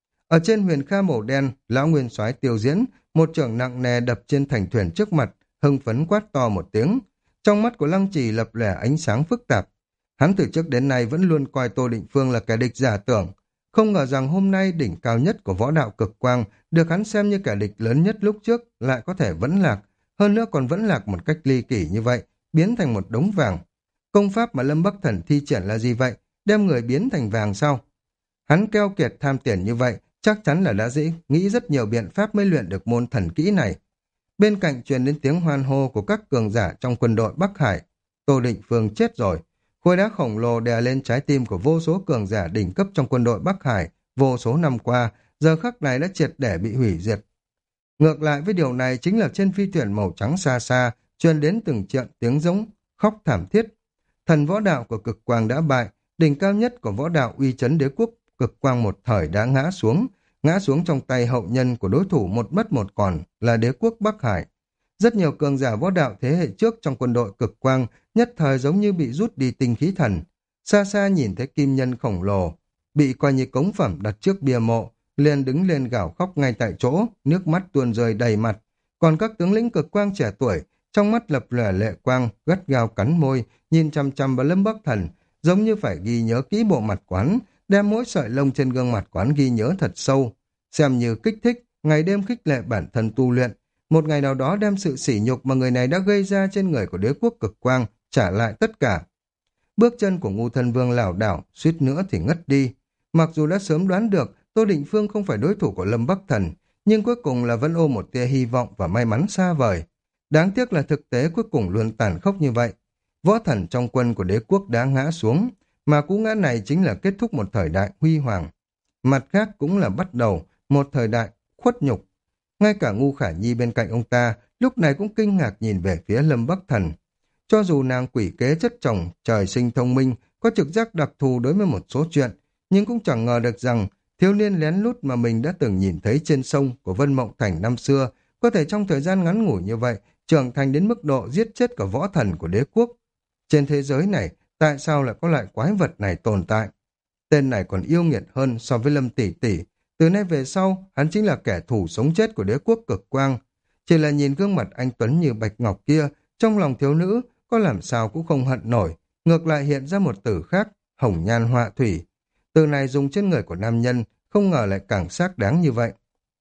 Ở trên huyền kha màu đen, lão nguyên soái tiêu diễn, một chưởng nặng nề đập trên thành thuyền trước mặt, hưng phấn quát to một tiếng. Trong mắt của Lăng Trì lập lẻ ánh sáng phức tạp. Hắn từ trước đến nay vẫn luôn coi Tô Định Phương là kẻ địch giả tưởng. Không ngờ rằng hôm nay đỉnh cao nhất của võ đạo cực quang, được hắn xem như kẻ địch lớn nhất lúc trước, lại có thể vẫn lạc. Hơn nữa còn vẫn lạc một cách ly kỳ như vậy, biến thành một đống vàng. Công pháp mà Lâm Bắc Thần thi triển là gì vậy? Đem người biến thành vàng sao? Hắn keo kiệt tham tiền như vậy, chắc chắn là đã dĩ nghĩ rất nhiều biện pháp mới luyện được môn thần kỹ này. Bên cạnh truyền đến tiếng hoan hô của các cường giả trong quân đội Bắc Hải. Tô Định Phương chết rồi. Khối đá khổng lồ đè lên trái tim của vô số cường giả đỉnh cấp trong quân đội Bắc Hải vô số năm qua, giờ khắc này đã triệt để bị hủy diệt. Ngược lại với điều này chính là trên phi thuyền màu trắng xa xa, truyền đến từng trận tiếng giống, khóc thảm thiết. Thần võ đạo của cực quang đã bại, đỉnh cao nhất của võ đạo uy chấn đế quốc cực quang một thời đã ngã xuống, ngã xuống trong tay hậu nhân của đối thủ một mất một còn là đế quốc Bắc Hải. Rất nhiều cường giả võ đạo thế hệ trước trong quân đội cực quang nhất thời giống như bị rút đi tinh khí thần. Xa xa nhìn thấy kim nhân khổng lồ, bị coi như cống phẩm đặt trước bia mộ, liền đứng lên gào khóc ngay tại chỗ, nước mắt tuôn rơi đầy mặt. Còn các tướng lĩnh cực quang trẻ tuổi, trong mắt lập lòe lệ quang, gắt gao cắn môi, nhìn chăm chăm vào Lâm Bắc Thần, giống như phải ghi nhớ kỹ bộ mặt quán, đem mỗi sợi lông trên gương mặt quán ghi nhớ thật sâu, xem như kích thích, ngày đêm khích lệ bản thân tu luyện. Một ngày nào đó đem sự sỉ nhục mà người này đã gây ra trên người của đế quốc cực quang trả lại tất cả. Bước chân của Ngưu Thân Vương lảo đảo, suýt nữa thì ngất đi. Mặc dù đã sớm đoán được Tô Định Phương không phải đối thủ của Lâm Bắc Thần, nhưng cuối cùng là vẫn ôm một tia hy vọng và may mắn xa vời. Đáng tiếc là thực tế cuối cùng luôn tàn khốc như vậy. Võ thần trong quân của đế quốc đã ngã xuống, mà cú ngã này chính là kết thúc một thời đại huy hoàng. Mặt khác cũng là bắt đầu một thời đại khuất nhục. Ngay cả Ngu Khả Nhi bên cạnh ông ta lúc này cũng kinh ngạc nhìn về phía Lâm Bắc Thần. Cho dù nàng quỷ kế chất chồng, trời sinh thông minh, có trực giác đặc thù đối với một số chuyện, nhưng cũng chẳng ngờ được rằng thiếu niên lén lút mà mình đã từng nhìn thấy trên sông của Vân Mộng Thành năm xưa, có thể trong thời gian ngắn ngủi như vậy, trưởng thành đến mức độ giết chết cả võ thần của đế quốc. Trên thế giới này, tại sao lại có loại quái vật này tồn tại? Tên này còn yêu nghiệt hơn so với Lâm Tỷ Tỷ. Từ nay về sau, hắn chính là kẻ thù sống chết của đế quốc cực quang. Chỉ là nhìn gương mặt anh Tuấn như bạch ngọc kia, trong lòng thiếu nữ có làm sao cũng không hận nổi, ngược lại hiện ra một từ khác, hồng nhan họa thủy. Từ này dùng trên người của nam nhân, không ngờ lại càng xác đáng như vậy.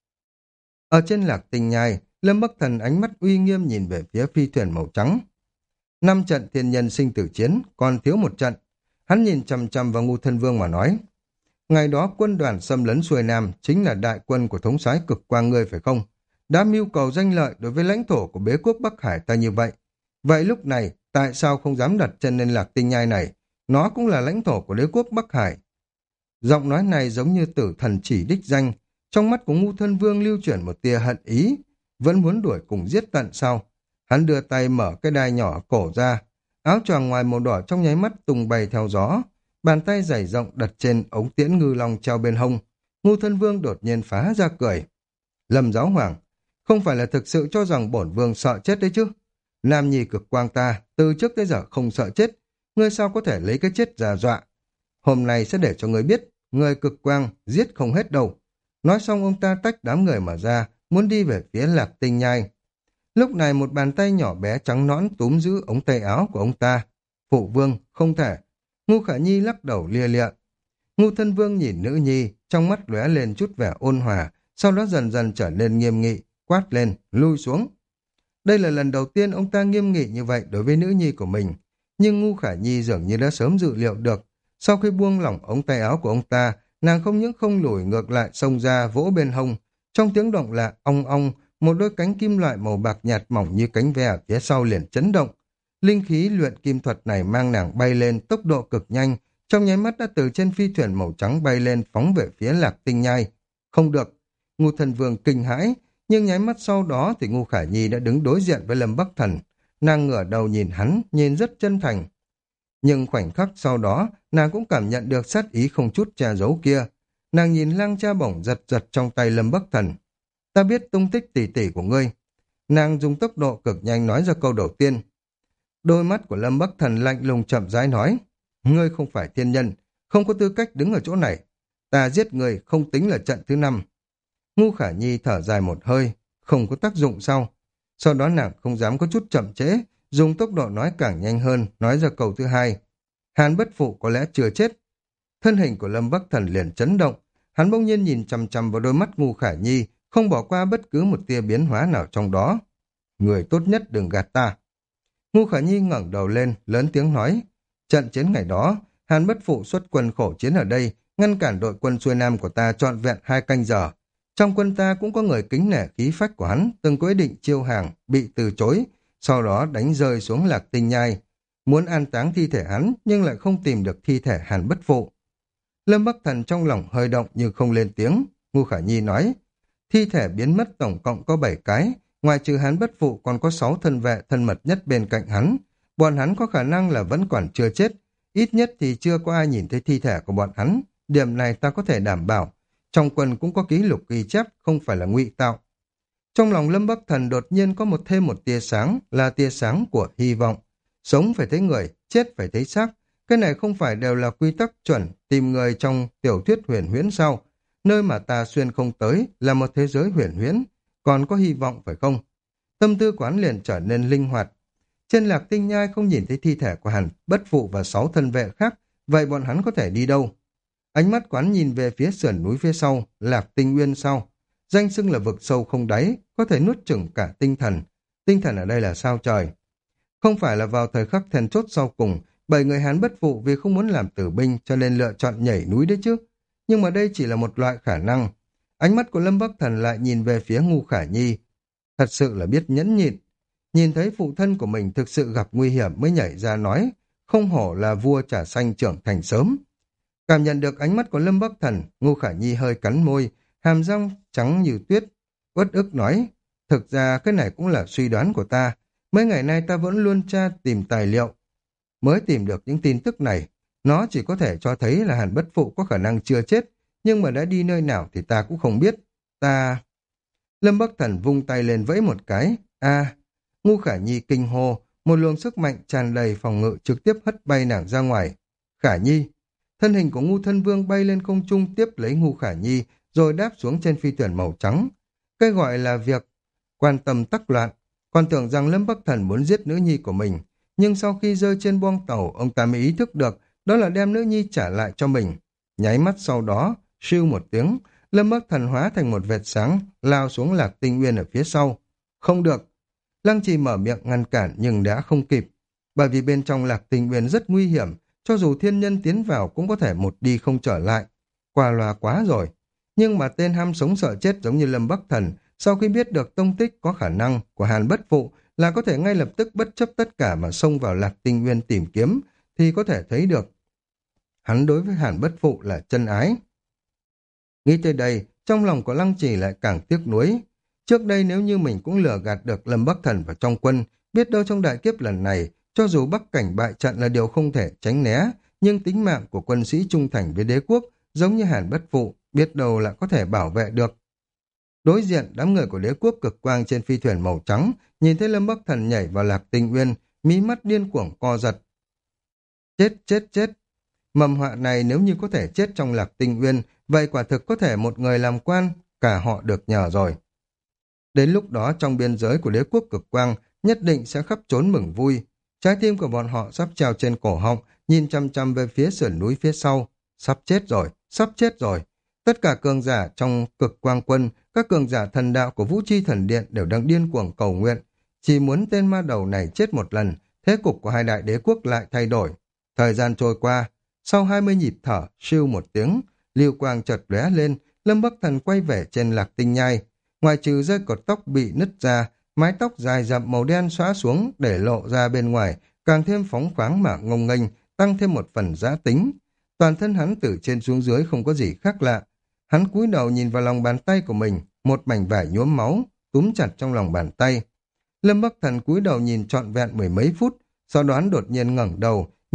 Ở trên Lạc Tinh Nhai, Lâm Bắc Thần ánh mắt uy nghiêm nhìn về phía phi thuyền màu trắng. Năm trận thiên nhân sinh tử chiến, còn thiếu một trận. Hắn nhìn chằm chằm vào Ngưu Thân Vương mà nói. Ngày đó quân đoàn xâm lấn xuôi Nam chính là đại quân của thống soái cực quang ngươi phải không? Đã mưu cầu danh lợi đối với lãnh thổ của bế quốc Bắc Hải ta như vậy. Vậy lúc này, tại sao không dám đặt chân lên Lạc Tinh Nhai này? Nó cũng là lãnh thổ của đế quốc Bắc Hải. Giọng nói này giống như tử thần chỉ đích danh. Trong mắt của Ngưu Thân Vương lưu chuyển một tia hận ý. Vẫn muốn đuổi cùng giết tận sau. Hắn đưa tay mở cái đai nhỏ cổ ra. Áo choàng ngoài màu đỏ trong nháy mắt tung bay theo gió. Bàn tay dày rộng đặt trên ống tiễn ngư long treo bên hông. Ngưu Thân Vương đột nhiên phá ra cười. Lâm Giáo Hoàng, không phải là thực sự cho rằng bổn vương sợ chết đấy chứ? Nam nhi cực quang ta, từ trước tới giờ không sợ chết. Ngươi sao có thể lấy cái chết ra dọa? Hôm nay sẽ để cho ngươi biết, người cực quang giết không hết đâu. Nói xong ông ta tách đám người mà ra, muốn đi về phía Lạc Tinh Nhai. Lúc này một bàn tay nhỏ bé trắng nõn túm giữ ống tay áo của ông ta. Phụ vương, không thể. Ngu Khả Nhi lắc đầu lia lịa. Ngu Thân Vương nhìn nữ nhi, trong mắt lóe lên chút vẻ ôn hòa, sau đó dần dần trở nên nghiêm nghị, quát lên, lui xuống. Đây là lần đầu tiên ông ta nghiêm nghị như vậy đối với nữ nhi của mình, nhưng Ngu Khả Nhi dường như đã sớm dự liệu được. Sau khi buông lỏng ống tay áo của ông ta, nàng không những không lùi ngược lại xông ra vỗ bên hông. Trong tiếng động lạ ong ong, một đôi cánh kim loại màu bạc nhạt mỏng như cánh ve ở phía sau liền chấn động. Linh khí luyện kim thuật này mang nàng bay lên tốc độ cực nhanh, trong nháy mắt đã từ trên phi thuyền màu trắng bay lên phóng về phía Lạc Tinh Nhai. Không được, Ngưu Thần Vương kinh hãi, nhưng nháy mắt sau đó thì Ngu Khả Nhi đã đứng đối diện với Lâm Bắc Thần. Nàng ngửa đầu nhìn hắn, nhìn rất chân thành. Nhưng khoảnh khắc sau đó, nàng cũng cảm nhận được sát ý không chút che giấu kia. Nàng nhìn lăng cha bổng giật giật trong tay Lâm Bắc Thần. Ta biết tung tích tỉ tỉ của ngươi. Nàng dùng tốc độ cực nhanh nói ra câu đầu tiên. Đôi mắt của Lâm Bắc Thần lạnh lùng chậm rãi nói. Ngươi không phải thiên nhân, không có tư cách đứng ở chỗ này. Ta giết người không tính là trận thứ năm. Ngu Khả Nhi thở dài một hơi, không có tác dụng sau. Sau đó nàng không dám có chút chậm trễ, dùng tốc độ nói càng nhanh hơn, nói ra câu thứ hai. Hàn Bất Phụ có lẽ chưa chết. Thân hình của Lâm Bắc Thần liền chấn động, hắn bỗng nhiên nhìn chằm chằm vào đôi mắt Ngu Khả Nhi, không bỏ qua bất cứ một tia biến hóa nào trong đó. Người tốt nhất đừng gạt ta. Ngu Khả Nhi ngẩng đầu lên, lớn tiếng nói. Trận chiến ngày đó, Hàn Bất Phụ xuất quân khổ chiến ở đây, ngăn cản đội quân xuôi nam của ta trọn vẹn hai canh giờ. Trong quân ta cũng có người kính nể khí phách của hắn, từng có ý định chiêu hàng, bị từ chối, sau đó đánh rơi xuống Lạc Tinh Nhai. Muốn an táng thi thể hắn, nhưng lại không tìm được thi thể Hàn Bất Phụ. Lâm Bắc Thần trong lòng hơi động nhưng không lên tiếng. Ngu Khả Nhi nói, thi thể biến mất tổng cộng có bảy cái, ngoài trừ Hàn Bất Phụ còn có sáu thân vệ thân mật nhất bên cạnh hắn. Bọn hắn có khả năng là vẫn còn chưa chết, ít nhất thì chưa có ai nhìn thấy thi thể của bọn hắn. Điểm này ta có thể đảm bảo. Trong quân cũng có ký lục ghi chép, không phải là ngụy tạo. Trong lòng Lâm Bắc Thần đột nhiên có một thêm một tia sáng, là tia sáng của hy vọng. Sống phải thấy người, chết phải thấy xác. Cái này không phải đều là quy tắc chuẩn tìm người trong tiểu thuyết huyền huyễn sao? Nơi mà ta xuyên không tới là một thế giới huyền huyễn, còn có hy vọng phải không? Tâm tư quán liền trở nên linh hoạt. Trên Lạc Tinh Nhai không nhìn thấy thi thể của Hàn Bất Phụ và sáu thân vệ khác, vậy bọn hắn có thể đi đâu? Ánh mắt quán nhìn về phía sườn núi phía sau, Lạc Tinh Nguyên sau. Danh xưng là vực sâu không đáy, có thể nuốt chửng cả tinh thần. Tinh thần ở đây là sao trời? Không phải là vào thời khắc then chốt sau cùng, bảy người Hán Bất Phụ vì không muốn làm tử binh cho nên lựa chọn nhảy núi đấy chứ. Nhưng mà đây chỉ là một loại khả năng. Ánh mắt của Lâm Bắc Thần lại nhìn về phía Ngu Khả Nhi. Thật sự là biết nhẫn nhịn. Nhìn thấy phụ thân của mình thực sự gặp nguy hiểm mới nhảy ra nói, không hổ là vua trà xanh trưởng thành sớm. Cảm nhận được ánh mắt của Lâm Bắc Thần, Ngu Khả Nhi hơi cắn môi, hàm răng trắng như tuyết, uất ức nói, thực ra cái này cũng là suy đoán của ta. Mấy ngày nay ta vẫn luôn tra tìm tài liệu, mới tìm được những tin tức này. Nó chỉ có thể cho thấy là Hàn Bất Phụ có khả năng chưa chết, nhưng mà đã đi nơi nào thì ta cũng không biết. Ta... Lâm Bắc Thần vung tay lên vẫy một cái. A, Ngu Khả Nhi kinh hô, một luồng sức mạnh tràn đầy phòng ngự trực tiếp hất bay nàng ra ngoài. Khả Nhi. Thân hình của Ngu Thân Vương bay lên không trung tiếp lấy Ngu Khả Nhi, rồi đáp xuống trên phi thuyền màu trắng. Cái gọi là việc quan tâm tắc loạn, còn tưởng rằng Lâm Bắc Thần muốn giết nữ nhi của mình. Nhưng sau khi rơi trên boong tàu, ông ta mới ý thức được đó là đem nữ nhi trả lại cho mình. Nháy mắt sau đó, siêu một tiếng, Lâm Bắc Thần hóa thành một vệt sáng, lao xuống Lạc Tinh Nguyên ở phía sau. Không được. Lăng Trì mở miệng ngăn cản nhưng đã không kịp. Bởi vì bên trong Lạc Tinh Nguyên rất nguy hiểm, cho dù thiên nhân tiến vào cũng có thể một đi không trở lại. Qua loa quá rồi. Nhưng mà tên ham sống sợ chết giống như Lâm Bắc Thần, sau khi biết được tông tích có khả năng của Hàn Bất Phụ là có thể ngay lập tức bất chấp tất cả mà xông vào Lạc Tinh Nguyên tìm kiếm, thì có thể thấy được hắn đối với Hàn Bất Phụ là chân ái. Nghĩ tới đây, trong lòng của Lăng Trì lại càng tiếc nuối. Trước đây nếu như mình cũng lừa gạt được Lâm Bắc Thần vào trong quân, biết đâu trong đại kiếp lần này, cho dù Bắc cảnh bại trận là điều không thể tránh né, nhưng tính mạng của quân sĩ trung thành với đế quốc, giống như Hàn Bất Phụ, biết đâu là có thể bảo vệ được. Đối diện, đám người của đế quốc cực quang trên phi thuyền màu trắng, nhìn thấy Lâm Bắc Thần nhảy vào Lạc Tinh Nguyên, mí mắt điên cuồng co giật. Chết, chết, chết. Mầm họa này nếu như có thể chết trong Lạc Tinh Nguyên, vậy quả thực có thể một người làm quan, cả họ được nhờ rồi. Đến lúc đó trong biên giới của đế quốc cực quang, nhất định sẽ khắp trốn mừng vui. Trái tim của bọn họ sắp treo trên cổ họng, nhìn chăm chăm về phía sườn núi phía sau. Sắp chết rồi, sắp chết rồi. Tất cả cường giả trong cực quang quân, các cường giả thần đạo của Vũ Chi Thần Điện đều đang điên cuồng cầu nguyện. Chỉ muốn tên ma đầu này chết một lần, thế cục của hai đại đế quốc lại thay đổi. Thời gian trôi qua, sau hai mươi nhịp thở, siêu một tiếng, lưu quang chợt lóe lên, Lâm Bắc Thần quay về trên Lạc Tinh Nhai. Ngoài trừ rơi cột tóc bị nứt ra, mái tóc dài rậm màu đen xóa xuống để lộ ra bên ngoài, càng thêm phóng khoáng mà ngông nghênh, tăng thêm một phần dã tính. Toàn thân hắn từ trên xuống dưới không có gì khác lạ. Hắn cúi đầu nhìn vào lòng bàn tay của mình, một mảnh vải nhuốm máu, túm chặt trong lòng bàn tay. Lâm Bắc Thần cúi đầu nhìn trọn vẹn mười mấy phút, sau đó đột nhiên ngẩng đầu,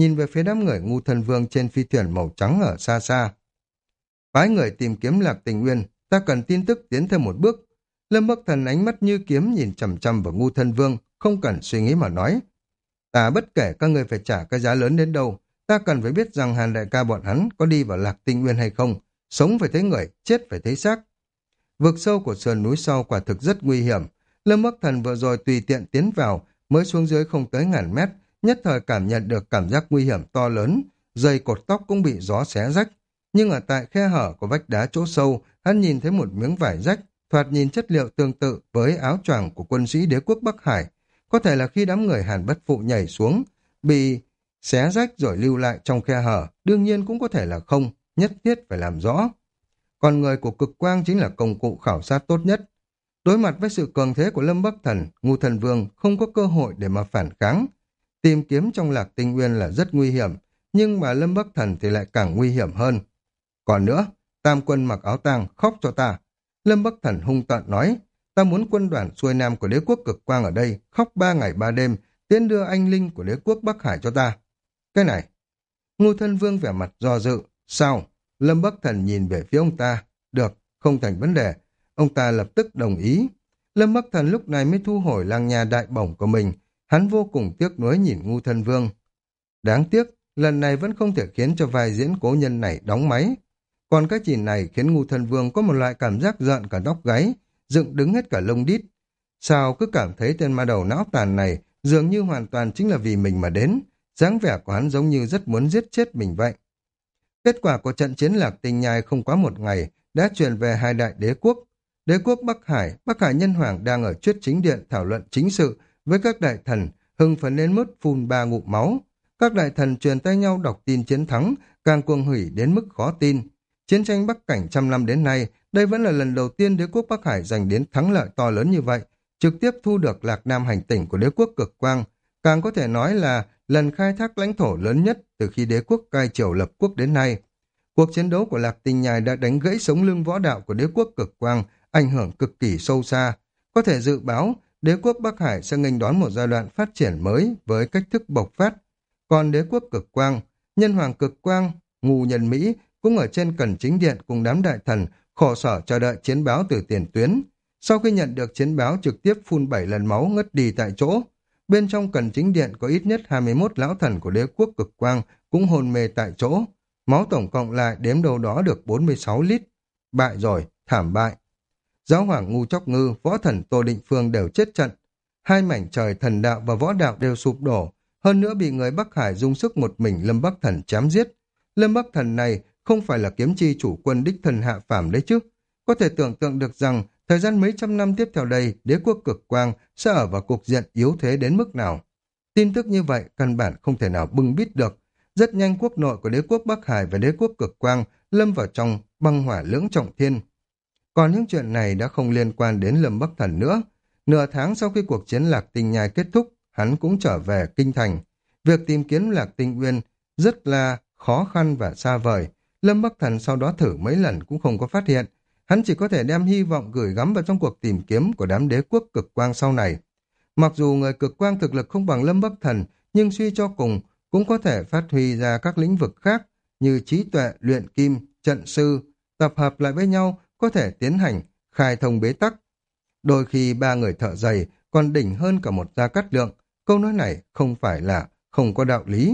nhìn về phía đám người ngu thân vương trên phi thuyền màu trắng ở xa xa. Phái người tìm kiếm Lạc Tình Uyên, ta cần tin tức tiến thêm một bước. Lâm Bắc Thần ánh mắt như kiếm nhìn chằm chằm vào ngu thân vương, không cần suy nghĩ mà nói. Ta bất kể các người phải trả cái giá lớn đến đâu, ta cần phải biết rằng Hàn đại ca bọn hắn có đi vào Lạc Tinh Nguyên hay không, sống phải thấy người, chết phải thấy xác. Vực sâu của sườn núi sau quả thực rất nguy hiểm. Lâm Bắc Thần vừa rồi tùy tiện tiến vào, mới xuống dưới không tới ngàn mét, nhất thời cảm nhận được cảm giác nguy hiểm to lớn, dây cột tóc cũng bị gió xé rách. Nhưng ở tại khe hở của vách đá chỗ sâu, hắn nhìn thấy một miếng vải rách, thoạt nhìn chất liệu tương tự với áo choàng của quân sĩ đế quốc Bắc Hải. Có thể là khi đám người Hàn Bất Phụ nhảy xuống, bị xé rách rồi lưu lại trong khe hở, đương nhiên cũng có thể là không, nhất thiết phải làm rõ. Còn người của cực quang chính là công cụ khảo sát tốt nhất. Đối mặt với sự cường thế của Lâm Bắc Thần, Ngưu Thần Vương không có cơ hội để mà phản kháng. Tìm kiếm trong Lạc Tinh Nguyên là rất nguy hiểm, nhưng mà Lâm Bắc Thần thì lại càng nguy hiểm hơn. Còn nữa, Tam quân mặc áo tang khóc cho ta. Lâm Bắc Thần hung tợn nói, ta muốn quân đoàn xuôi nam của đế quốc cực quang ở đây khóc ba ngày ba đêm, tiến đưa anh linh của đế quốc Bắc Hải cho ta. Cái này, Ngưu Thân Vương vẻ mặt do dự. Sao? Lâm Bắc Thần nhìn về phía ông ta. Được, không thành vấn đề. Ông ta lập tức đồng ý. Lâm Bắc Thần lúc này mới thu hồi lang nha đại bổng của mình. Hắn vô cùng tiếc nuối nhìn Ngưu Thân Vương. Đáng tiếc, lần này vẫn không thể khiến cho vai diễn cố nhân này đóng máy. Còn cái nhìn này khiến Ngưu Thân Vương có một loại cảm giác giận cả tóc gáy, dựng đứng hết cả lông đít. Sao cứ cảm thấy tên ma đầu não tàn này dường như hoàn toàn chính là vì mình mà đến, dáng vẻ của hắn giống như rất muốn giết chết mình vậy. Kết quả của trận chiến Lạc Tinh Nhai không quá một ngày đã truyền về hai đại đế quốc. Đế quốc Bắc Hải, Bắc Hải Nhân Hoàng đang ở Chuyết Chính Điện thảo luận chính sự với các đại thần, hưng phấn đến mức phun ba ngụm máu. Các đại thần truyền tay nhau đọc tin chiến thắng, càng cuồng hỉ đến mức khó tin. Chiến tranh Bắc Cảnh trăm năm đến nay, đây vẫn là lần đầu tiên đế quốc Bắc Hải giành đến thắng lợi to lớn như vậy, trực tiếp thu được Lạc Nam hành tỉnh của đế quốc cực quang, càng có thể nói là lần khai thác lãnh thổ lớn nhất từ khi đế quốc cai triều lập quốc đến nay. Cuộc chiến đấu của Lạc Tinh Nhai đã đánh gãy sống lưng võ đạo của đế quốc cực quang, ảnh hưởng cực kỳ sâu xa. Có thể dự báo, đế quốc Bắc Hải sẽ nghênh đón một giai đoạn phát triển mới với cách thức bộc phát. Còn đế quốc cực quang, nhân hoàng cực quang, ngu nhân Mỹ cũng ở trên cẩn chính điện cùng đám đại thần khổ sở chờ đợi chiến báo từ tiền tuyến. Sau khi nhận được chiến báo trực tiếp phun bảy lần máu ngất đi tại chỗ. Bên trong cẩn chính điện có ít nhất hai mươi mốt lão thần của đế quốc cực quang cũng hôn mê tại chỗ. Máu tổng cộng lại đếm đâu đó được bốn mươi sáu lít. Bại rồi, thảm bại. Giáo hoàng Ngu Chóc Ngư, võ thần Tô Định Phương đều chết trận. Hai mảnh trời thần đạo và võ đạo đều sụp đổ. Hơn nữa bị người Bắc Hải dung sức một mình Lâm Bắc Thần chém giết. Lâm Bắc Thần này không phải là kiếm chi chủ quân đích thần hạ phàm đấy chứ. Có thể tưởng tượng được rằng thời gian mấy trăm năm tiếp theo đây, đế quốc cực quang sẽ ở vào cục diện yếu thế đến mức nào. Tin tức như vậy căn bản không thể nào bưng bít được. Rất nhanh quốc nội của đế quốc Bắc Hải và đế quốc cực quang lâm vào trong băng hỏa lưỡng trọng thiên. Còn những chuyện này đã không liên quan đến Lâm Bắc Thần nữa. Nửa tháng sau khi cuộc chiến Lạc Tinh Nhai kết thúc, hắn cũng trở về kinh thành. Việc tìm kiếm Lạc Tinh Uyên rất là khó khăn và xa vời. Lâm Bắc Thần sau đó thử mấy lần cũng không có phát hiện. Hắn chỉ có thể đem hy vọng gửi gắm vào trong cuộc tìm kiếm của đám đế quốc cực quang sau này. Mặc dù người cực quang thực lực không bằng Lâm Bắc Thần, nhưng suy cho cùng cũng có thể phát huy ra các lĩnh vực khác như trí tuệ, luyện kim, trận sư, tập hợp lại với nhau có thể tiến hành khai thông bế tắc. Đôi khi ba người thợ giày còn đỉnh hơn cả một Gia Cát Lượng. Câu nói này không phải là không có đạo lý.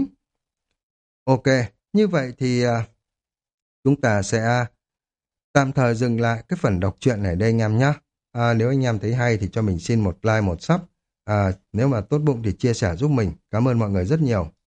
Ok, như vậy thì uh, chúng ta sẽ tạm thời dừng lại cái phần đọc truyện này đây anh em nhé. À, nếu anh em thấy hay thì cho mình xin một like, một sub. À, nếu mà tốt bụng thì chia sẻ giúp mình. Cảm ơn mọi người rất nhiều.